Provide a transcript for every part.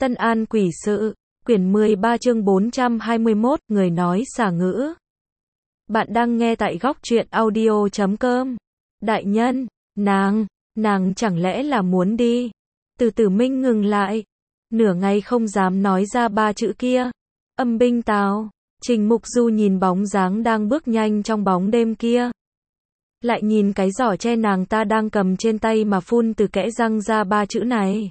Tân An Quỷ Sự, quyển 13 chương 421, người nói xả ngữ. Bạn đang nghe tại góc truyện audio.com. Đại nhân, nàng chẳng lẽ là muốn đi? Từ Tử Minh ngừng lại, nửa ngày không dám nói ra ba chữ kia. Âm binh tào, Trình Mục Du nhìn bóng dáng đang bước nhanh trong bóng đêm kia. Lại nhìn cái giỏ tre nàng ta đang cầm trên tay mà phun từ kẽ răng ra ba chữ này.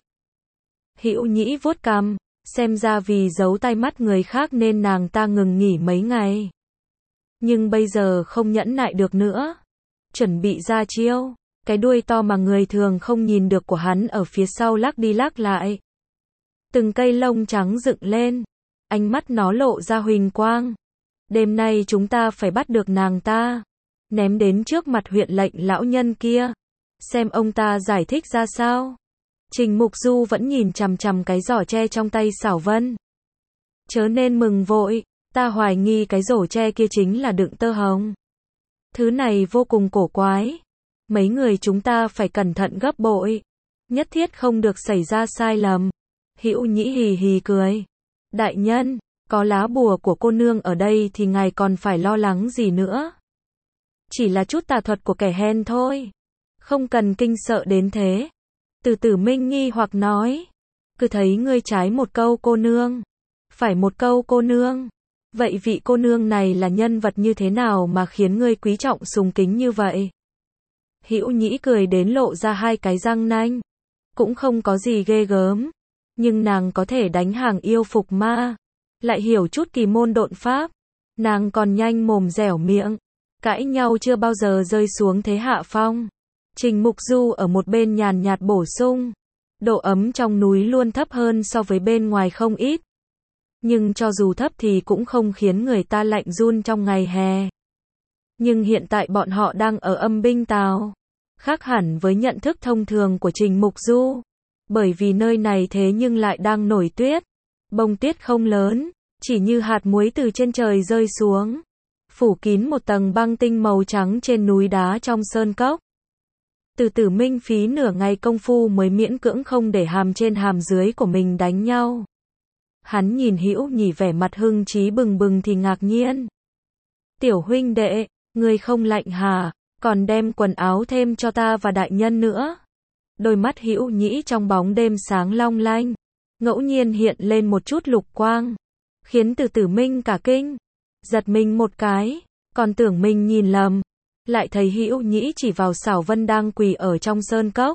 Hữu Nhĩ vuốt cằm, xem ra vì giấu tai mắt người khác nên nàng ta ngừng nghỉ mấy ngày. Nhưng bây giờ không nhẫn nại được nữa. Chuẩn bị ra chiêu, cái đuôi to mà người thường không nhìn được của hắn ở phía sau lắc đi lắc lại. Từng cây lông trắng dựng lên, ánh mắt nó lộ ra huỳnh quang. Đêm nay chúng ta phải bắt được nàng ta, ném đến trước mặt huyện lệnh lão nhân kia, xem ông ta giải thích ra sao. Trình Mục Du vẫn nhìn chằm chằm cái giỏ tre trong tay Xảo Vân. Chớ nên mừng vội, ta hoài nghi cái rổ tre kia chính là đựng tơ hồng. Thứ này vô cùng cổ quái. Mấy người chúng ta phải cẩn thận gấp bội. Nhất thiết không được xảy ra sai lầm. Hữu Nhĩ hì hì cười. Đại nhân, có lá bùa của cô nương ở đây thì ngài còn phải lo lắng gì nữa. Chỉ là chút tà thuật của kẻ hèn thôi. Không cần kinh sợ đến thế. Từ Tử Minh nghi hoặc nói. Cứ thấy ngươi trái một câu cô nương, phải một câu cô nương. Vậy vị cô nương này là nhân vật như thế nào mà khiến ngươi quý trọng sùng kính như vậy? Hữu Nhĩ cười đến lộ ra hai cái răng nanh. Cũng không có gì ghê gớm. Nhưng nàng có thể đánh hàng yêu phục ma. Lại hiểu chút kỳ môn độn pháp. Nàng còn nhanh mồm dẻo miệng. Cãi nhau chưa bao giờ rơi xuống thế hạ phong. Trình Mục Du ở một bên nhàn nhạt bổ sung. Độ ấm trong núi luôn thấp hơn so với bên ngoài không ít. Nhưng cho dù thấp thì cũng không khiến người ta lạnh run trong ngày hè. Nhưng hiện tại bọn họ đang ở âm binh tào. Khác hẳn với nhận thức thông thường của Trình Mục Du. Bởi vì nơi này thế nhưng lại đang nổi tuyết. Bông tuyết không lớn, chỉ như hạt muối từ trên trời rơi xuống. Phủ kín một tầng băng tinh màu trắng trên núi đá trong sơn cốc. Từ Tử Minh phí nửa ngày công phu mới miễn cưỡng không để hàm trên hàm dưới của mình đánh nhau. Hắn nhìn Hữu Nhĩ vẻ mặt hưng trí bừng bừng thì ngạc nhiên. Tiểu huynh đệ, ngươi không lạnh hả? Còn đem quần áo thêm cho ta và đại nhân nữa. Đôi mắt Hữu Nhĩ trong bóng đêm sáng long lanh, ngẫu nhiên hiện lên một chút lục quang, khiến Từ Tử Minh cả kinh, giật mình một cái, còn tưởng mình nhìn lầm. Lại thấy Hữu Nhĩ chỉ vào Xảo Vân đang quỳ ở trong sơn cốc.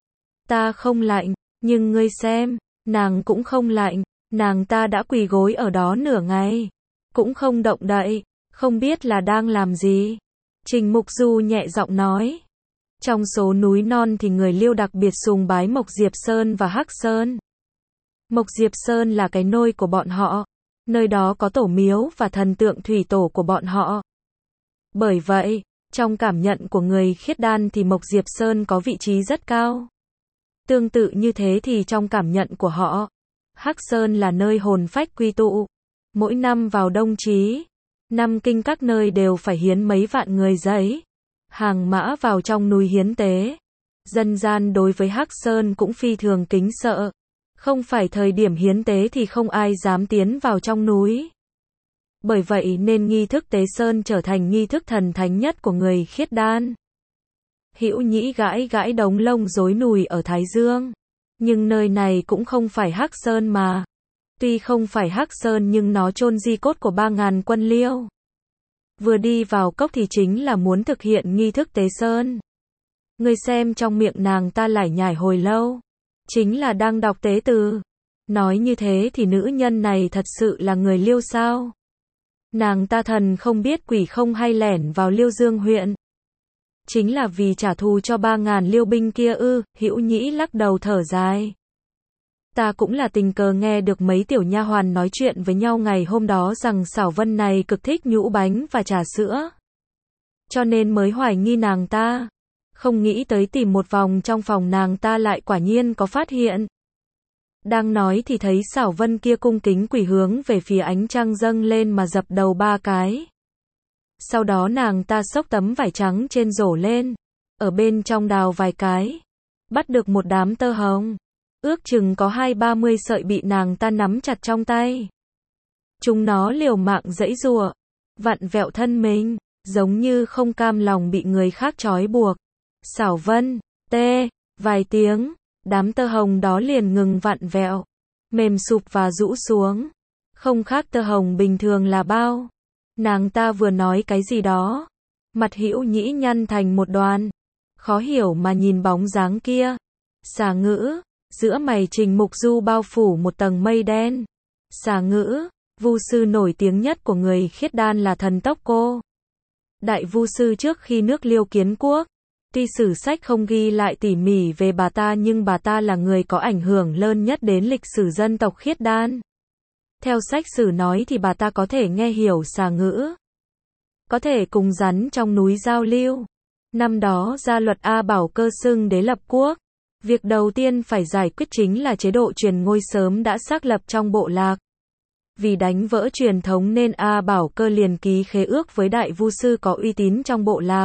Ta không lạnh, nhưng ngươi xem, nàng cũng không lạnh, nàng ta đã quỳ gối ở đó nửa ngày, cũng không động đậy, không biết là đang làm gì. Trình Mục Du nhẹ giọng nói. Trong số núi non thì người Liêu đặc biệt sùng bái Mộc Diệp Sơn và Hắc Sơn. Mộc Diệp Sơn là cái nôi của bọn họ, nơi đó có tổ miếu và thần tượng thủy tổ của bọn họ. Bởi vậy, trong cảm nhận của người khiết đan thì Mộc Diệp Sơn có vị trí rất cao. Tương tự như thế thì trong cảm nhận của họ, Hắc Sơn là nơi hồn phách quy tụ. Mỗi năm vào đông chí, năm kinh các nơi đều phải hiến mấy vạn người giấy, hàng mã vào trong núi hiến tế. Dân gian đối với Hắc Sơn cũng phi thường kính sợ. Không phải thời điểm hiến tế thì không ai dám tiến vào trong núi. Bởi vậy nên nghi thức tế sơn trở thành nghi thức thần thánh nhất của người khiết đan. Hữu Nhĩ gãi gãi đống lông rối nùi ở Thái Dương. Nhưng nơi này cũng không phải Hắc Sơn mà. Tuy không phải Hắc Sơn nhưng nó chôn di cốt của 3.000 quân Liêu. Vừa đi vào cốc thì chính là muốn thực hiện nghi thức tế sơn. Ngươi xem trong miệng nàng ta lải nhải hồi lâu. Chính là đang đọc tế từ. Nói như thế thì nữ nhân này thật sự là người Liêu sao? Nàng ta thần không biết quỷ không hay lẻn vào Liêu Dương huyện. Chính là vì trả thù cho 3.000 Liêu binh kia ư? Hữu Nhĩ lắc đầu thở dài. Ta cũng là tình cờ nghe được mấy tiểu nha hoàn nói chuyện với nhau ngày hôm đó rằng Xảo Vân này cực thích nhũ bánh và trà sữa. Cho nên mới hoài nghi nàng ta. Không nghĩ tới tìm một vòng trong phòng nàng ta lại quả nhiên có phát hiện. Đang nói thì thấy Xảo Vân kia cung kính quỳ hướng về phía ánh trăng dâng lên mà dập đầu 3 cái. Sau đó nàng ta xốc tấm vải trắng trên rổ lên, ở bên trong đào vài cái, bắt được một đám tơ hồng. ước chừng có 20-30 sợi bị nàng ta nắm chặt trong tay. Chúng nó liều mạng giãy giụa, vặn vẹo thân mình, giống như không cam lòng bị người khác trói buộc. Xảo Vân, vài tiếng, đám tơ hồng đó liền ngừng vặn vẹo, mềm sụp và rũ xuống. Không khác tơ hồng bình thường là bao. Nàng ta vừa nói cái gì đó, mặt Hữu Nhĩ nhăn thành một đoàn, khó hiểu mà nhìn bóng dáng kia. Xà Ngữ, giữa mày Trình Mục Du bao phủ một tầng mây đen. Xà Ngữ, vu sư nổi tiếng nhất của người Khiết Đan là Thần Tốc Cô. Đại vu sư trước khi nước Liêu kiến quốc. Tuy sử sách không ghi lại tỉ mỉ về bà ta nhưng bà ta là người có ảnh hưởng lớn nhất đến lịch sử dân tộc Khiết Đan. Theo sách sử nói thì bà ta có thể nghe hiểu xà ngữ, có thể cùng rắn trong núi giao lưu. Năm đó ra luật A Bảo Cơ xưng đế lập quốc. Việc đầu tiên phải giải quyết chính là chế độ truyền ngôi sớm đã xác lập trong bộ lạc. Vì đánh vỡ truyền thống nên A Bảo Cơ liền ký khế ước với đại vu sư có uy tín trong bộ lạc,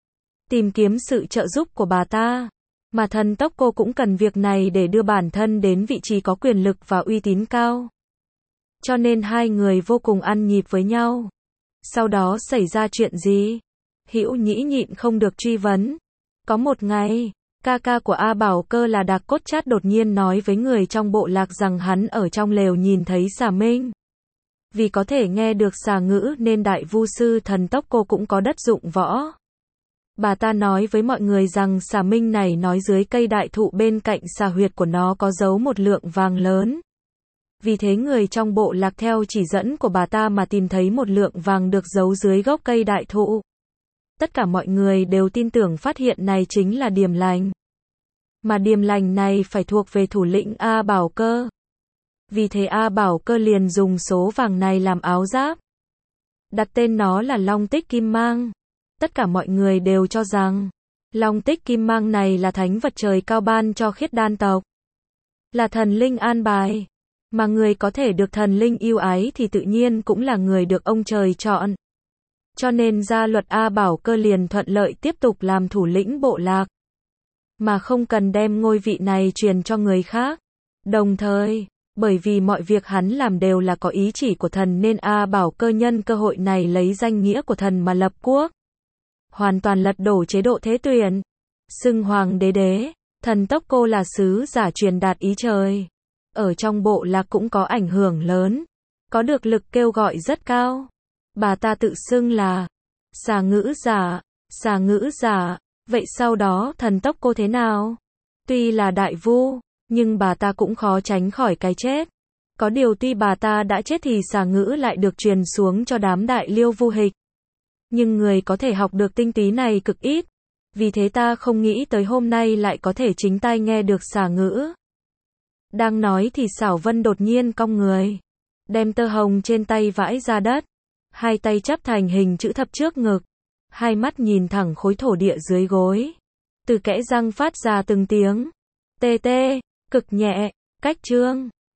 tìm kiếm sự trợ giúp của bà ta. Mà Thần Tốc Cô cũng cần việc này để đưa bản thân đến vị trí có quyền lực và uy tín cao. Cho nên hai người vô cùng ăn nhịp với nhau. Sau đó xảy ra chuyện gì? Hữu Nhĩ nhịn không được truy vấn. Có một ngày, ca ca của A Bảo Cơ là Đạc Cốt Chát đột nhiên nói với người trong bộ lạc rằng hắn ở trong lều nhìn thấy xà minh. Vì có thể nghe được xà ngữ nên đại vu sư Thần Tốc Cô cũng có đất dụng võ. Bà ta nói với mọi người rằng xà minh này nói dưới cây đại thụ bên cạnh xà huyệt của nó có giấu một lượng vàng lớn. Vì thế người trong bộ lạc theo chỉ dẫn của bà ta mà tìm thấy một lượng vàng được giấu dưới gốc cây đại thụ. Tất cả mọi người đều tin tưởng phát hiện này chính là điềm lành. Mà điềm lành này phải thuộc về thủ lĩnh A Bảo Cơ. Vì thế A Bảo Cơ liền dùng số vàng này làm áo giáp, đặt tên nó là Long Tích Kim Mang. Tất cả mọi người đều cho rằng Long Tích Kim Mang này là thánh vật trời cao ban cho Khiết Đan tộc, là thần linh an bài. Mà người có thể được thần linh yêu ái thì tự nhiên cũng là người được ông trời chọn. Cho nên gia luật A Bảo Cơ liền thuận lợi tiếp tục làm thủ lĩnh bộ lạc, mà không cần đem ngôi vị này truyền cho người khác. Đồng thời, bởi vì mọi việc hắn làm đều là có ý chỉ của thần nên A Bảo Cơ nhân cơ hội này lấy danh nghĩa của thần mà lập quốc, hoàn toàn lật đổ chế độ thế tuyển, xưng hoàng đế. Thần Tốc Cô là sứ giả truyền đạt ý trời, ở trong bộ lạc cũng có ảnh hưởng lớn, có được lực kêu gọi rất cao. Bà ta tự xưng là xà ngữ giả. Xà ngữ giả. Vậy sau đó Thần Tốc Cô thế nào? Tuy là đại vu, nhưng bà ta cũng khó tránh khỏi cái chết. Có điều tuy bà ta đã chết thì xà ngữ lại được truyền xuống cho đám đại liêu vu hịch. Nhưng người có thể học được tinh túy này cực ít. Vì thế ta không nghĩ tới hôm nay lại có thể chính tai nghe được xà ngữ. Đang nói thì Xảo Vân đột nhiên cong người, đem tơ hồng trên tay vãi ra đất, hai tay chắp thành hình chữ thập trước ngực, hai mắt nhìn thẳng khối thổ địa dưới gối. Từ kẽ răng phát ra từng tiếng tê tê, cực nhẹ, cách chương.